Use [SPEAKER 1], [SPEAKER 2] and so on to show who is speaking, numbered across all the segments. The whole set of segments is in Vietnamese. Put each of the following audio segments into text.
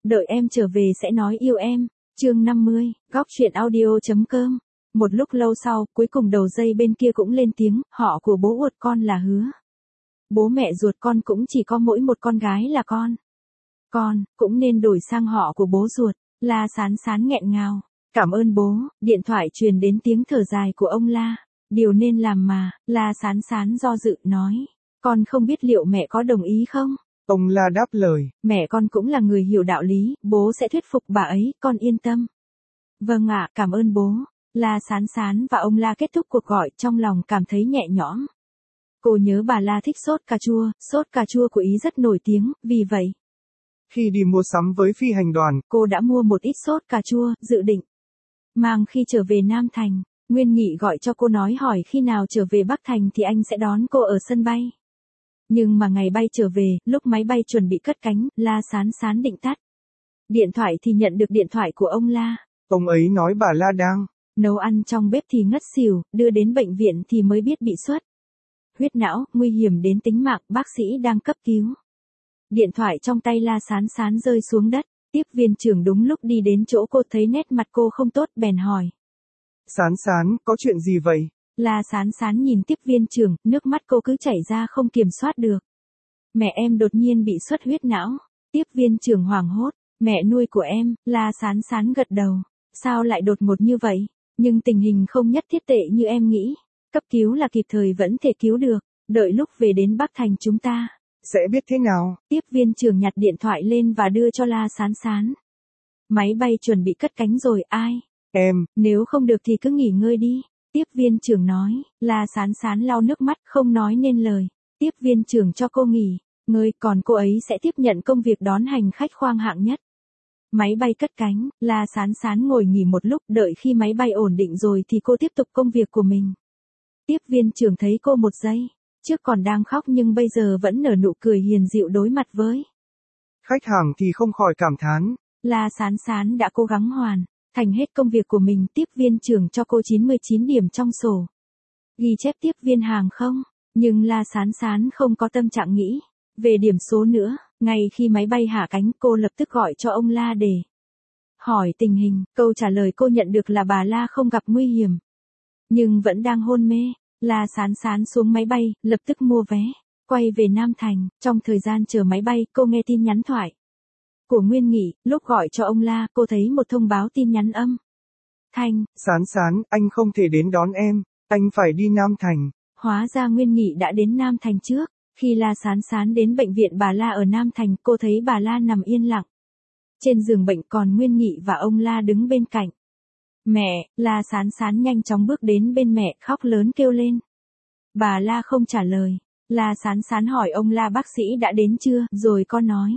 [SPEAKER 1] đợi em trở về sẽ nói yêu em. Chương 50, góc truyện audio.com. Một lúc lâu sau, cuối cùng đầu dây bên kia cũng lên tiếng, họ của bố ruột con là Hứa. Bố mẹ ruột con cũng chỉ có mỗi một con gái là con. Con, cũng nên đổi sang họ của bố ruột. La Sán Sán nghẹn ngào. Cảm ơn bố. Điện thoại truyền đến tiếng thở dài của ông La. Điều nên làm mà, La Sán Sán do dự nói. Con không biết liệu mẹ có đồng ý không?
[SPEAKER 2] Ông La đáp lời.
[SPEAKER 1] Mẹ con cũng là người hiểu đạo lý, bố sẽ thuyết phục bà ấy, con yên tâm. Vâng ạ, cảm ơn bố. La Sán Sán và ông La kết thúc cuộc gọi, trong lòng cảm thấy nhẹ nhõm. Cô nhớ bà La thích sốt cà chua của Ý rất nổi tiếng, vì vậy.
[SPEAKER 2] Khi đi mua sắm với phi hành đoàn,
[SPEAKER 1] cô đã mua một ít sốt cà chua, dự định mang khi trở về Nam Thành. Nguyên Nghị gọi cho cô nói hỏi khi nào trở về Bắc Thành thì anh sẽ đón cô ở sân bay. Nhưng mà ngày bay trở về, lúc máy bay chuẩn bị cất cánh, La Sán Sán định tắt điện thoại thì nhận được điện thoại của ông La.
[SPEAKER 2] Ông ấy nói bà La đang
[SPEAKER 1] nấu ăn trong bếp thì ngất xỉu, đưa đến bệnh viện thì mới biết bị xuất huyết não, nguy hiểm đến tính mạng, bác sĩ đang cấp cứu. Điện thoại trong tay La Sán Sán rơi xuống đất, tiếp viên trưởng đúng lúc đi đến chỗ cô thấy nét mặt cô không tốt bèn hỏi.
[SPEAKER 2] Sán Sán, có chuyện gì vậy?
[SPEAKER 1] La Sán Sán nhìn tiếp viên trưởng, nước mắt cô cứ chảy ra không kiểm soát được. Mẹ em đột nhiên bị xuất huyết não. Tiếp viên trưởng hoảng hốt, mẹ nuôi của em. La Sán Sán gật đầu. Sao lại đột ngột như vậy? Nhưng tình hình không nhất thiết tệ như em nghĩ. Cấp cứu là kịp thời vẫn thể cứu được. Đợi lúc về đến Bắc Thành chúng ta
[SPEAKER 2] sẽ biết thế nào.
[SPEAKER 1] Tiếp viên trưởng nhặt điện thoại lên và đưa cho La Sán Sán. Máy bay chuẩn bị cất cánh rồi, ai?
[SPEAKER 2] Em.
[SPEAKER 1] Nếu không được thì cứ nghỉ ngơi đi. Tiếp viên trưởng nói. La Sán Sán lau nước mắt không nói nên lời. Tiếp viên trưởng cho cô nghỉ ngơi, còn cô ấy sẽ tiếp nhận công việc đón hành khách khoang hạng nhất. Máy bay cất cánh, La Sán Sán ngồi nghỉ một lúc, đợi khi máy bay ổn định rồi thì cô tiếp tục công việc của mình. Tiếp viên trưởng thấy cô một giây trước còn đang khóc nhưng bây giờ vẫn nở nụ cười hiền dịu đối mặt với
[SPEAKER 2] khách hàng thì không khỏi cảm thán.
[SPEAKER 1] La Sán Sán đã cố gắng hoàn thành hết công việc của mình. Tiếp viên trưởng cho cô 99 điểm trong sổ ghi chép tiếp viên hàng không, nhưng La Sán Sán không có tâm trạng nghĩ về điểm số nữa. Ngay khi máy bay hạ cánh, cô lập tức gọi cho ông La để hỏi tình hình. Câu trả lời cô nhận được là bà La không gặp nguy hiểm, nhưng vẫn đang hôn mê. La Sán Sán xuống máy bay, lập tức mua vé, quay về Nam Thành. Trong thời gian chờ máy bay, cô nghe tin nhắn thoại của Nguyên Nghị. Lúc gọi cho ông La, cô thấy một thông báo tin nhắn âm thanh.
[SPEAKER 2] Sán Sán, anh không thể đến đón em, anh phải đi Nam Thành.
[SPEAKER 1] Hóa ra Nguyên Nghị đã đến Nam Thành trước. Khi La Sán Sán đến bệnh viện bà La ở Nam Thành, cô thấy bà La nằm yên lặng trên giường bệnh, còn Nguyên Nghị và ông La đứng bên cạnh. Mẹ. La Sán Sán nhanh chóng bước đến bên mẹ, khóc lớn kêu lên. Bà La không trả lời. La Sán Sán hỏi ông La bác sĩ đã đến chưa, rồi con nói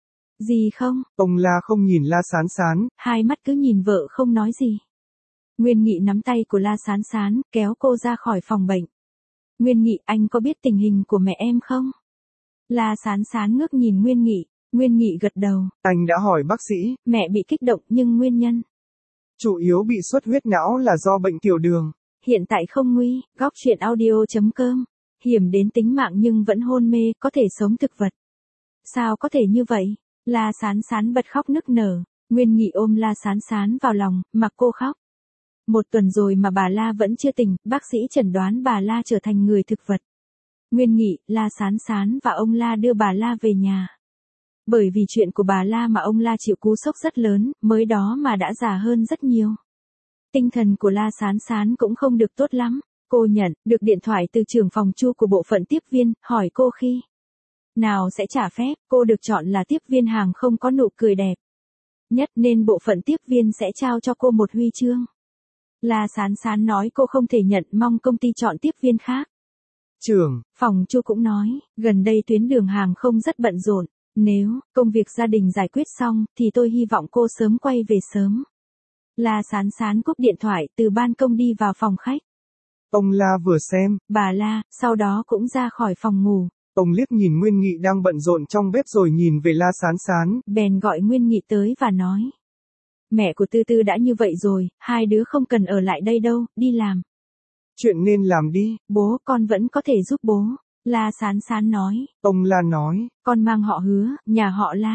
[SPEAKER 1] gì không?
[SPEAKER 2] Ông La không nhìn La Sán Sán,
[SPEAKER 1] hai mắt cứ nhìn vợ không nói gì. Nguyên Nghị nắm tay của La Sán Sán, kéo cô ra khỏi phòng bệnh. Nguyên Nghị, anh có biết tình hình của mẹ em không? La Sán Sán ngước nhìn Nguyên Nghị. Nguyên Nghị gật đầu.
[SPEAKER 2] Anh đã hỏi bác sĩ.
[SPEAKER 1] Mẹ bị kích động nhưng nguyên nhân
[SPEAKER 2] chủ yếu bị xuất huyết não là do bệnh tiểu đường.
[SPEAKER 1] Hiện tại không nguy. Góc truyện audio.com. Hiểm đến tính mạng nhưng vẫn hôn mê, có thể sống thực vật. Sao có thể như vậy? La Sán Sán bật khóc nức nở. Nguyên Nghị ôm La Sán Sán vào lòng, mặc cô khóc. 1 tuần rồi mà bà La vẫn chưa tỉnh, bác sĩ chẩn đoán bà La trở thành người thực vật. Nguyên Nghị, La Sán Sán và ông La đưa bà La về nhà. Bởi vì chuyện của bà La mà ông La chịu cú sốc rất lớn, mới đó mà đã già hơn rất nhiều. Tinh thần của La Sán Sán cũng không được tốt lắm. Cô nhận được điện thoại từ trưởng phòng Chu của bộ phận tiếp viên, hỏi cô khi nào sẽ trả phép. Cô được chọn là tiếp viên hàng không có nụ cười đẹp nhất nên bộ phận tiếp viên sẽ trao cho cô một huy chương. La Sán Sán nói cô không thể nhận, mong công ty chọn tiếp viên khác.
[SPEAKER 2] Trưởng
[SPEAKER 1] phòng Chu cũng nói, gần đây tuyến đường hàng không rất bận rộn. Nếu công việc gia đình giải quyết xong thì tôi hy vọng cô sớm quay về sớm. La Sán Sán cúp điện thoại, từ ban công đi vào phòng khách.
[SPEAKER 2] Ông La vừa xem
[SPEAKER 1] bà La, sau đó cũng ra khỏi phòng ngủ.
[SPEAKER 2] Ông liếc nhìn Nguyên Nghị đang bận rộn trong bếp rồi nhìn về La Sán Sán.
[SPEAKER 1] Bèn gọi Nguyên Nghị tới và nói. Mẹ của Tư Tư đã như vậy rồi, hai đứa không cần ở lại đây đâu, đi làm.
[SPEAKER 2] Chuyện nên làm đi.
[SPEAKER 1] Bố, con vẫn có thể giúp bố. La Sán Sán nói.
[SPEAKER 2] Ông La nói.
[SPEAKER 1] Con mang họ Hứa, nhà họ La.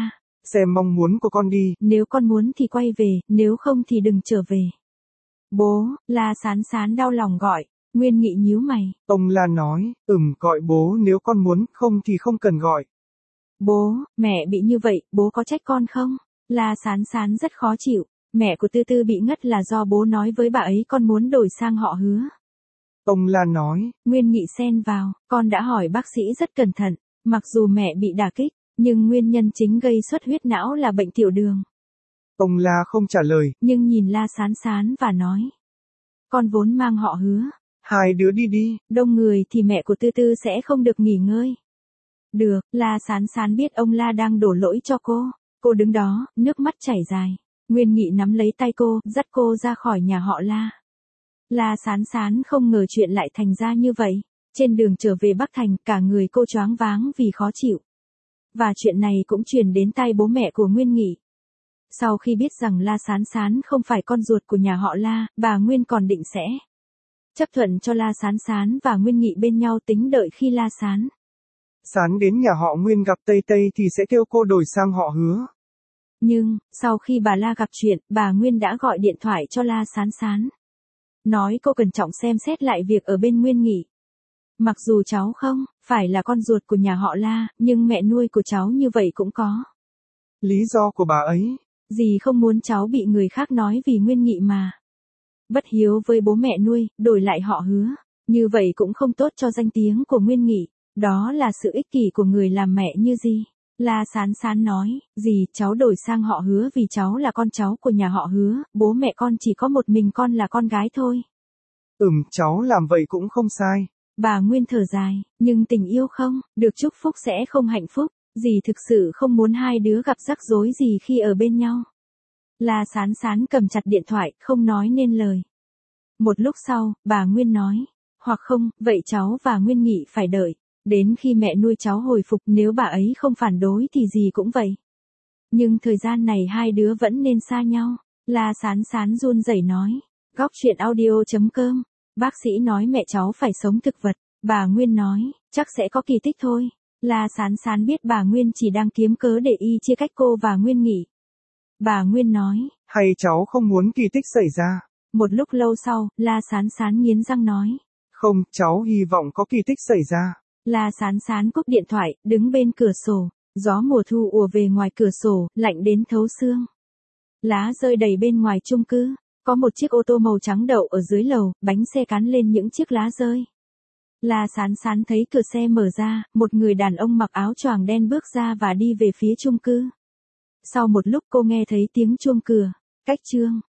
[SPEAKER 2] Xem mong muốn của con đi.
[SPEAKER 1] Nếu con muốn thì quay về, nếu không thì đừng trở về. Bố, La Sán Sán đau lòng gọi. Nguyên Nghị nhíu mày.
[SPEAKER 2] Ông La nói, gọi bố nếu con muốn, không thì không cần gọi.
[SPEAKER 1] Bố, mẹ bị như vậy, bố có trách con không? La Sán Sán rất khó chịu. Mẹ của Tư Tư bị ngất là do bố nói với bà ấy con muốn đổi sang họ Hứa.
[SPEAKER 2] Ông La nói.
[SPEAKER 1] Nguyên Nghị xen vào, con đã hỏi bác sĩ rất cẩn thận. Mặc dù mẹ bị đả kích, nhưng nguyên nhân chính gây xuất huyết não là bệnh tiểu đường.
[SPEAKER 2] Ông La không trả lời.
[SPEAKER 1] Nhưng nhìn La Sán Sán và nói. Con vốn mang họ Hứa.
[SPEAKER 2] Hai đứa đi đi.
[SPEAKER 1] Đông người thì mẹ của Tư Tư sẽ không được nghỉ ngơi. Được, La Sán Sán biết ông La đang đổ lỗi cho cô. Cô đứng đó, nước mắt chảy dài. Nguyên Nghị nắm lấy tay cô, dắt cô ra khỏi nhà họ La. La Sán Sán không ngờ chuyện lại thành ra như vậy. Trên đường trở về Bắc Thành, cả người cô choáng váng vì khó chịu. Và chuyện này cũng truyền đến tai bố mẹ của Nguyên Nghị. Sau khi biết rằng La Sán Sán không phải con ruột của nhà họ La, bà Nguyên còn định sẽ chấp thuận cho La Sán Sán và Nguyên Nghị bên nhau, tính đợi khi La Sán
[SPEAKER 2] Sán đến nhà họ Nguyên gặp Tây Tây thì sẽ kêu cô đổi sang họ Hứa.
[SPEAKER 1] Nhưng, sau khi bà La gặp chuyện, bà Nguyên đã gọi điện thoại cho La Sán Sán. Nói cô cẩn trọng xem xét lại việc ở bên Nguyên Nghị. Mặc dù cháu không phải là con ruột của nhà họ La, nhưng mẹ nuôi của cháu như vậy cũng có
[SPEAKER 2] lý do của bà ấy.
[SPEAKER 1] Dì không muốn cháu bị người khác nói vì Nguyên Nghị mà bất hiếu với bố mẹ nuôi, đổi lại họ Hứa. Như vậy cũng không tốt cho danh tiếng của Nguyên Nghị. Đó là sự ích kỷ của người làm mẹ như dì. La Sán Sán nói, dì, cháu đổi sang họ Hứa vì cháu là con cháu của nhà họ Hứa, bố mẹ con chỉ có một mình con là con gái thôi.
[SPEAKER 2] Cháu làm vậy cũng không sai.
[SPEAKER 1] Bà Nguyên thở dài, nhưng tình yêu không được chúc phúc sẽ không hạnh phúc. Dì thực sự không muốn hai đứa gặp rắc rối gì khi ở bên nhau. La Sán Sán cầm chặt điện thoại, không nói nên lời. Một lúc sau, bà Nguyên nói, hoặc không, vậy cháu và Nguyên Nghị phải đợi đến khi mẹ nuôi cháu hồi phục, nếu bà ấy không phản đối thì gì cũng vậy. Nhưng thời gian này hai đứa vẫn nên xa nhau. La Sán Sán run rẩy nói. Góc truyện audio.com. Bác sĩ nói mẹ cháu phải sống thực vật. Bà Nguyên nói, chắc sẽ có kỳ tích thôi. La Sán Sán biết bà Nguyên chỉ đang kiếm cớ để chia cách cô và Nguyên Nghị. Bà Nguyên nói,
[SPEAKER 2] hay cháu không muốn kỳ tích xảy ra.
[SPEAKER 1] Một lúc lâu sau, La Sán Sán nghiến răng nói.
[SPEAKER 2] Không, cháu hy vọng có kỳ tích xảy ra.
[SPEAKER 1] La Sán Sán cúp điện thoại, đứng bên cửa sổ. Gió mùa thu ùa về ngoài cửa sổ, lạnh đến thấu xương. Lá rơi đầy bên ngoài chung cư. Có một chiếc ô tô màu trắng đậu ở dưới lầu, bánh xe cán lên những chiếc lá rơi. La Sán Sán thấy cửa xe mở ra, một người đàn ông mặc áo choàng đen bước ra và đi về phía chung cư. Sau một lúc cô nghe thấy tiếng chuông cửa. Cách chương